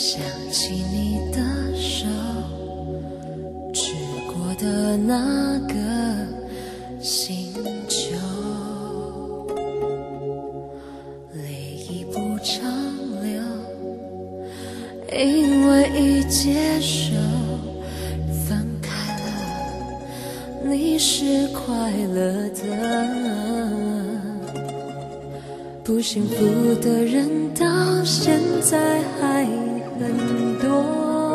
想起你的手，指过的那个星球，泪已不长流，因为一接手分开了，你是快乐的，不幸福的人到现在还很多，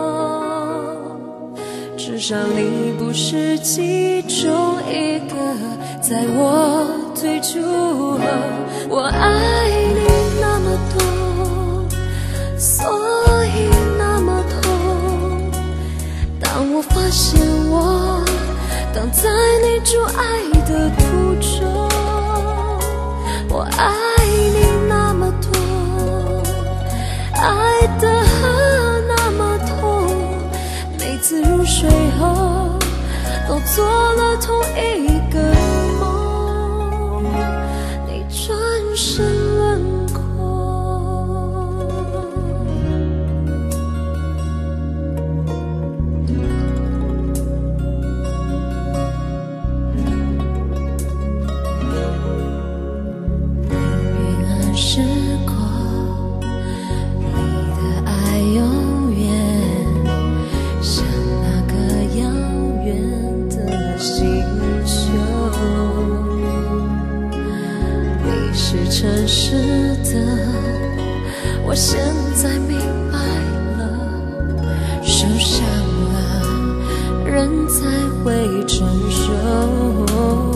至少你不是其中一个。在我退出后，我爱你那么多，所以那么痛。当我发现我挡在你阻碍的途中，我爱你那么多，爱得那么痛，每次入睡后都做了同一个梦，你转身轮廓。命运暗示过你的爱永远像那个遥远的星球，你是诚实的，我现在明白了，受伤了人才会成熟，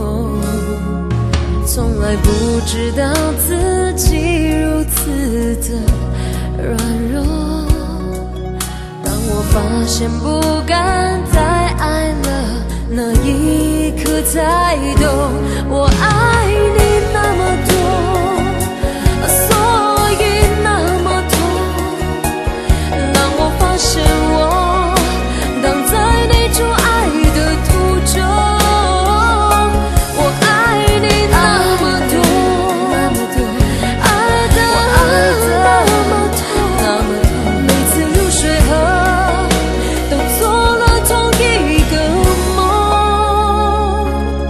从来不知道自己如此的软弱，当我发现不敢再爱了，那一刻才懂我爱你那么多，所以那么痛。当我发现我挡在你阻碍的途中，我爱你那么多，爱得那么痛，每次入睡后都做了同一个梦。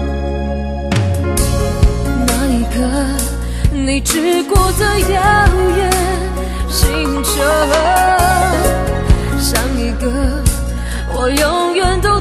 那一刻你指过的遥远星球，像一个我永远都